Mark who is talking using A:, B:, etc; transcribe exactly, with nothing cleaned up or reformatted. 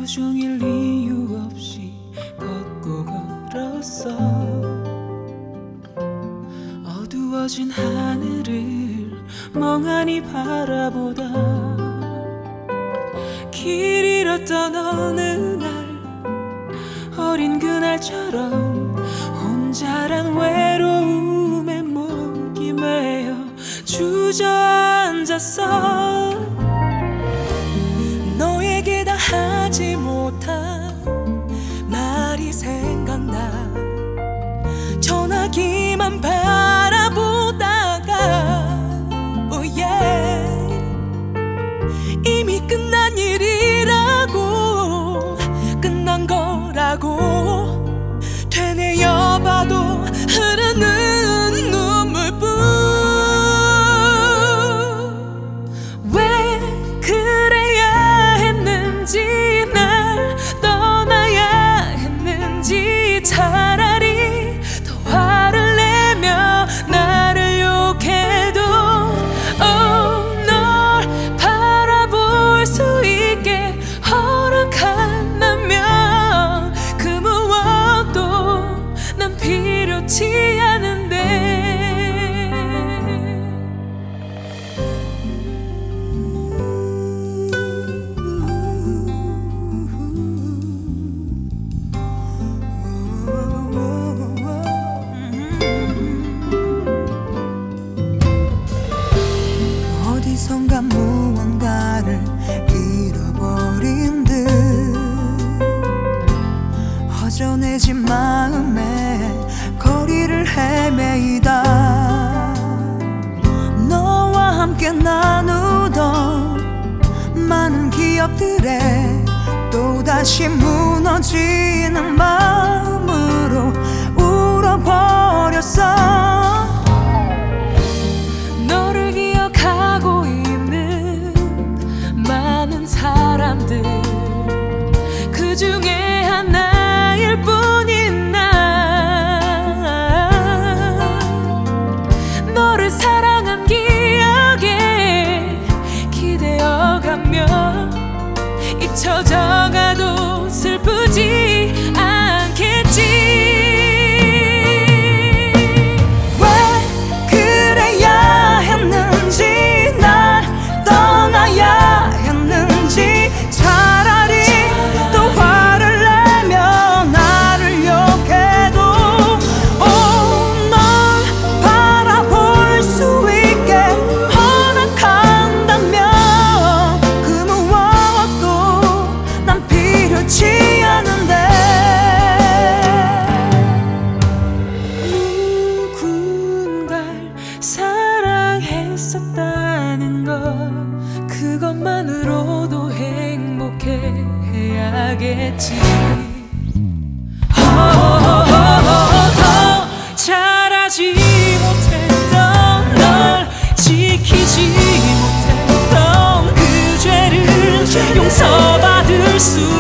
A: 하루 종일 이유 없이 걷고 걸었어. 어두워진 하늘을 멍하니 바라보다 길 잃었던 어느 날 어린 그날처럼 혼자란 외로움에 목이 메어 주저앉았어. 너에게 다 하지 못한 말이 생각나. 전화기만 바라보다가 oh yeah. 이미 끝난 일이라고, 끝난 거라고 되뇌어봐도 흐르는 눈물뿐. 왜 그래야 했는지, 날 떠나야 했는지, 차라리 더 화를 내며 나를 욕해도 oh, 널 바라볼 수 있게 허락한다면 그 무엇도 난 필요치 않은데. 어디선가 무언가를 잃어버린 듯 허전해진 마음에 거리를 헤매이다 너와 함께 나누던 많은 기억들에 또다시 무너지는 마음으로 울어버렸어. 너를 기억하고 있는 많은 사람들, 그 중에 하나일 뿐인 나. 너를 사랑한 기억에 기대어가며 잊혀져가도 슬프지 않겠지. 사랑했었다는 것, 그것만으로도 행복해야겠지. 더 잘하지 못했던, 널 지키지 못했던 그 죄를 용서받을 수